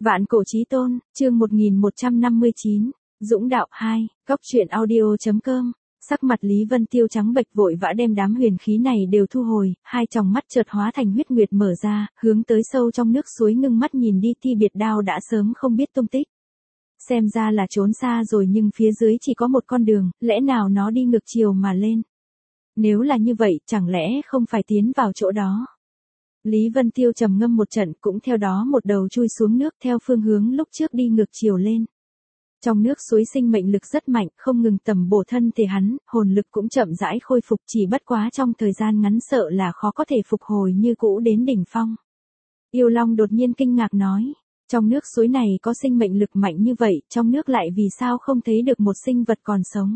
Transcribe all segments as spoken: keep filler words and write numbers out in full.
Vạn cổ chí tôn, chương một nghìn một trăm năm mươi chín, Dũng đạo hai, Cóc truyện audio.com. Sắc mặt Lý Vân Tiêu trắng bệch vội vã đem đám huyền khí này đều thu hồi, hai tròng mắt chợt hóa thành huyết nguyệt mở ra, hướng tới sâu trong nước suối ngưng mắt nhìn đi. Thi biệt đao đã sớm không biết tung tích. Xem ra là trốn xa rồi, nhưng phía dưới chỉ có một con đường, lẽ nào nó đi ngược chiều mà lên? Nếu là như vậy, chẳng lẽ không phải tiến vào chỗ đó? Lý Vân Tiêu trầm ngâm một trận, cũng theo đó một đầu chui xuống nước theo phương hướng lúc trước đi ngược chiều lên. Trong nước suối sinh mệnh lực rất mạnh, không ngừng tầm bổ thân thể hắn, hồn lực cũng chậm rãi khôi phục, chỉ bất quá trong thời gian ngắn sợ là khó có thể phục hồi như cũ đến đỉnh phong. Yêu Long đột nhiên kinh ngạc nói, trong nước suối này có sinh mệnh lực mạnh như vậy, trong nước lại vì sao không thấy được một sinh vật còn sống?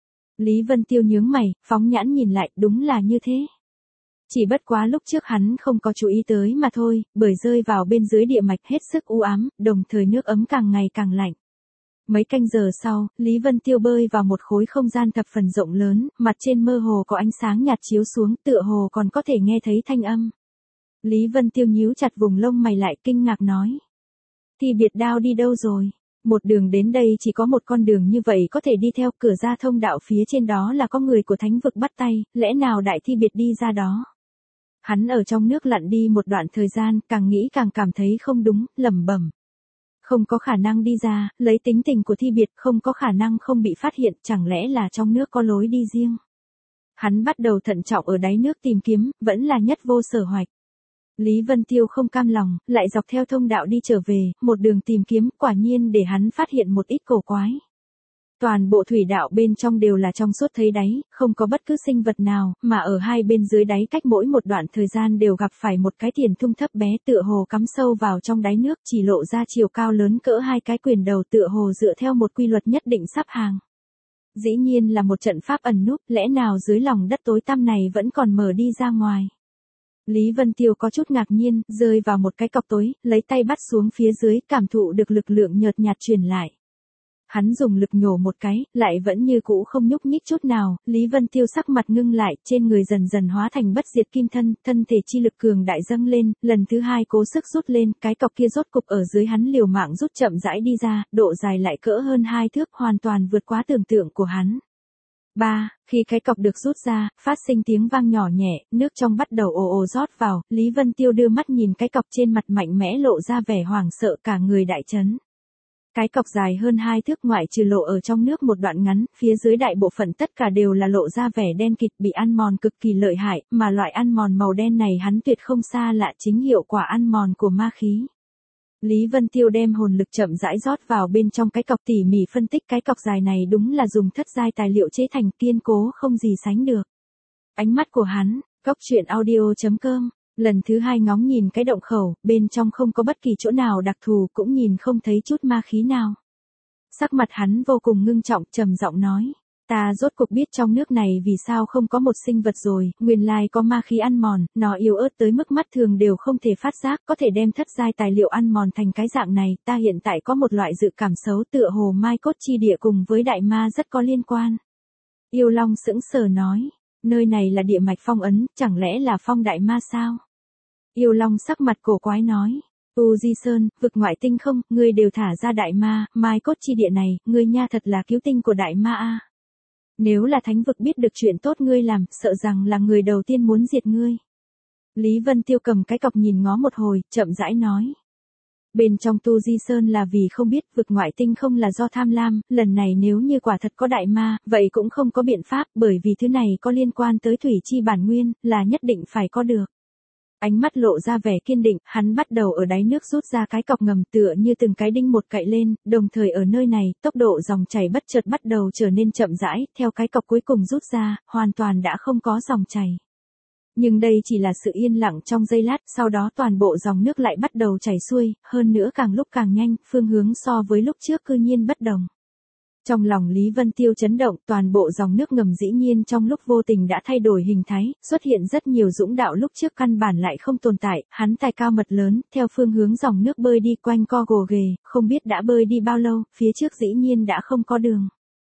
Lý Vân Tiêu nhướng mày, phóng nhãn nhìn lại, đúng là như thế. Chỉ bất quá lúc trước hắn không có chú ý tới mà thôi, bởi rơi vào bên dưới địa mạch hết sức u ám, đồng thời nước ấm càng ngày càng lạnh. Mấy canh giờ sau, Lý Vân Tiêu bơi vào một khối không gian thập phần rộng lớn, mặt trên mơ hồ có ánh sáng nhạt chiếu xuống, tựa hồ còn có thể nghe thấy thanh âm. Lý Vân Tiêu nhíu chặt vùng lông mày lại, kinh ngạc nói. Thi biệt đao đi đâu rồi? Một đường đến đây chỉ có một con đường như vậy có thể đi theo, cửa ra thông đạo phía trên đó là có người của thánh vực bắt tay, lẽ nào đại thi biệt đi ra đó? Hắn ở trong nước lặn đi một đoạn thời gian, càng nghĩ càng cảm thấy không đúng, lẩm bẩm. Không có khả năng đi ra, lấy tính tình của thi biệt không có khả năng không bị phát hiện, chẳng lẽ là trong nước có lối đi riêng. Hắn bắt đầu thận trọng ở đáy nước tìm kiếm, vẫn là nhất vô sở hoạch. Lý Vân Tiêu không cam lòng, lại dọc theo thông đạo đi trở về, một đường tìm kiếm, quả nhiên để hắn phát hiện một ít cổ quái. Toàn bộ thủy đạo bên trong đều là trong suốt thấy đáy, không có bất cứ sinh vật nào, mà ở hai bên dưới đáy cách mỗi một đoạn thời gian đều gặp phải một cái tiền thung thấp bé tựa hồ cắm sâu vào trong đáy nước, chỉ lộ ra chiều cao lớn cỡ hai cái quyền đầu, tựa hồ dựa theo một quy luật nhất định sắp hàng. Dĩ nhiên là một trận pháp ẩn núp, lẽ nào dưới lòng đất tối tăm này vẫn còn mở đi ra ngoài. Lý Vân Tiêu có chút ngạc nhiên, rơi vào một cái cọc tối, lấy tay bắt xuống phía dưới, cảm thụ được lực lượng nhợt nhạt truyền lại. Hắn dùng lực nhổ một cái, lại vẫn như cũ không nhúc nhích chút nào, Lý Vân Tiêu sắc mặt ngưng lại, trên người dần dần hóa thành bất diệt kim thân, thân thể chi lực cường đại dâng lên, lần thứ hai cố sức rút lên, cái cọc kia rốt cục ở dưới hắn liều mạng rút chậm rãi đi ra, độ dài lại cỡ hơn hai thước, hoàn toàn vượt quá tưởng tượng của hắn. ba. Khi cái cọc được rút ra, phát sinh tiếng vang nhỏ nhẹ, nước trong bắt đầu ồ ồ rót vào, Lý Vân Tiêu đưa mắt nhìn cái cọc trên mặt mạnh mẽ lộ ra vẻ hoảng sợ, cả người đại chấn. Cái cọc dài hơn hai thước ngoại trừ lộ ở trong nước một đoạn ngắn, phía dưới đại bộ phận tất cả đều là lộ ra vẻ đen kịt, bị ăn mòn cực kỳ lợi hại, mà loại ăn mòn màu đen này hắn tuyệt không xa lạ, chính hiệu quả ăn mòn của ma khí. Lý Vân Tiêu đem hồn lực chậm rãi rót vào bên trong cái cọc, tỉ mỉ phân tích, cái cọc dài này đúng là dùng thất giai tài liệu chế thành, kiên cố không gì sánh được. Ánh mắt của hắn, Cóc truyện audio.com, lần thứ hai ngóng nhìn cái động khẩu, bên trong không có bất kỳ chỗ nào đặc thù, cũng nhìn không thấy chút ma khí nào. Sắc mặt hắn vô cùng ngưng trọng, trầm giọng nói, ta rốt cuộc biết trong nước này vì sao không có một sinh vật rồi, nguyên lai có ma khí ăn mòn, nó yếu ớt tới mức mắt thường đều không thể phát giác, có thể đem thất giai tài liệu ăn mòn thành cái dạng này, ta hiện tại có một loại dự cảm xấu, tựa hồ mai cốt chi địa cùng với đại ma rất có liên quan. Yêu Long sững sờ nói, nơi này là địa mạch phong ấn, chẳng lẽ là phong đại ma sao? Yêu Long sắc mặt cổ quái nói, U Di Sơn, vực ngoại tinh không, ngươi đều thả ra đại ma, mai cốt chi địa này, ngươi nha thật là cứu tinh của đại ma a. Nếu là thánh vực biết được chuyện tốt ngươi làm, sợ rằng là người đầu tiên muốn diệt ngươi. Lý Vân Tiêu cầm cái cọc nhìn ngó một hồi, chậm rãi nói. Bên trong Tu Di Sơn là vì không biết, vực ngoại tinh không là do tham lam, lần này nếu như quả thật có đại ma, vậy cũng không có biện pháp, bởi vì thứ này có liên quan tới thủy chi bản nguyên, là nhất định phải có được. Ánh mắt lộ ra vẻ kiên định, hắn bắt đầu ở đáy nước rút ra cái cọc ngầm, tựa như từng cái đinh một cậy lên, đồng thời ở nơi này, tốc độ dòng chảy bất chợt bắt đầu trở nên chậm rãi, theo cái cọc cuối cùng rút ra, hoàn toàn đã không có dòng chảy. Nhưng đây chỉ là sự yên lặng trong giây lát, sau đó toàn bộ dòng nước lại bắt đầu chảy xuôi, hơn nữa càng lúc càng nhanh, phương hướng so với lúc trước cư nhiên bất đồng. Trong lòng Lý Vân Tiêu chấn động, toàn bộ dòng nước ngầm dĩ nhiên trong lúc vô tình đã thay đổi hình thái, xuất hiện rất nhiều dũng đạo lúc trước căn bản lại không tồn tại, hắn tài cao mật lớn, theo phương hướng dòng nước bơi đi quanh co gồ ghề, không biết đã bơi đi bao lâu, phía trước dĩ nhiên đã không có đường.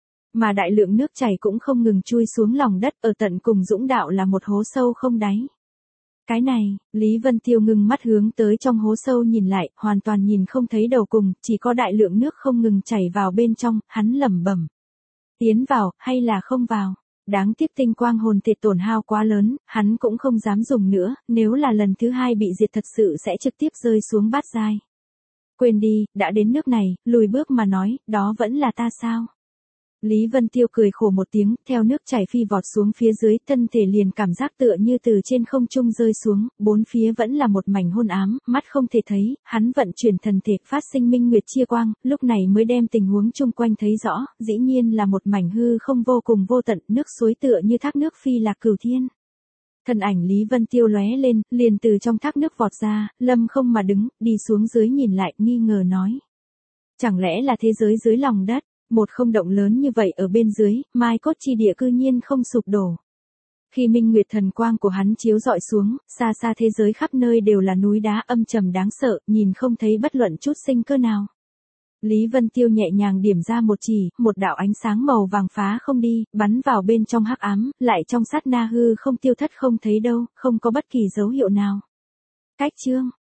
Mà đại lượng nước chảy cũng không ngừng chui xuống lòng đất, ở tận cùng dũng đạo là một hố sâu không đáy. Cái này, Lý Vân Tiêu ngừng mắt hướng tới trong hố sâu nhìn lại, hoàn toàn nhìn không thấy đầu cùng, chỉ có đại lượng nước không ngừng chảy vào bên trong, hắn lẩm bẩm. Tiến vào, hay là không vào? Đáng tiếc tinh quang hồn tệ tổn hao quá lớn, hắn cũng không dám dùng nữa, nếu là lần thứ hai bị diệt thật sự sẽ trực tiếp rơi xuống bát giai. Quên đi, đã đến nước này, lùi bước mà nói, đó vẫn là ta sao? Lý Vân Tiêu cười khổ một tiếng, theo nước chảy phi vọt xuống phía dưới, thân thể liền cảm giác tựa như từ trên không trung rơi xuống, bốn phía vẫn là một mảnh hôn ám, mắt không thể thấy, hắn vận chuyển thần thể, phát sinh minh nguyệt chia quang, lúc này mới đem tình huống chung quanh thấy rõ, dĩ nhiên là một mảnh hư không vô cùng vô tận, nước suối tựa như thác nước phi lạc cửu thiên. Thân ảnh Lý Vân Tiêu lóe lên, liền từ trong thác nước vọt ra, lâm không mà đứng, đi xuống dưới nhìn lại, nghi ngờ nói. Chẳng lẽ là thế giới dưới lòng đất? Một không động lớn như vậy ở bên dưới, mai cốt chi địa cư nhiên không sụp đổ. Khi minh nguyệt thần quang của hắn chiếu dọi xuống, xa xa thế giới khắp nơi đều là núi đá âm trầm đáng sợ, nhìn không thấy bất luận chút sinh cơ nào. Lý Vân Tiêu nhẹ nhàng điểm ra một chỉ, một đạo ánh sáng màu vàng phá không đi, bắn vào bên trong hắc ám, lại trong sát na hư không tiêu thất không thấy đâu, không có bất kỳ dấu hiệu nào. Cách chương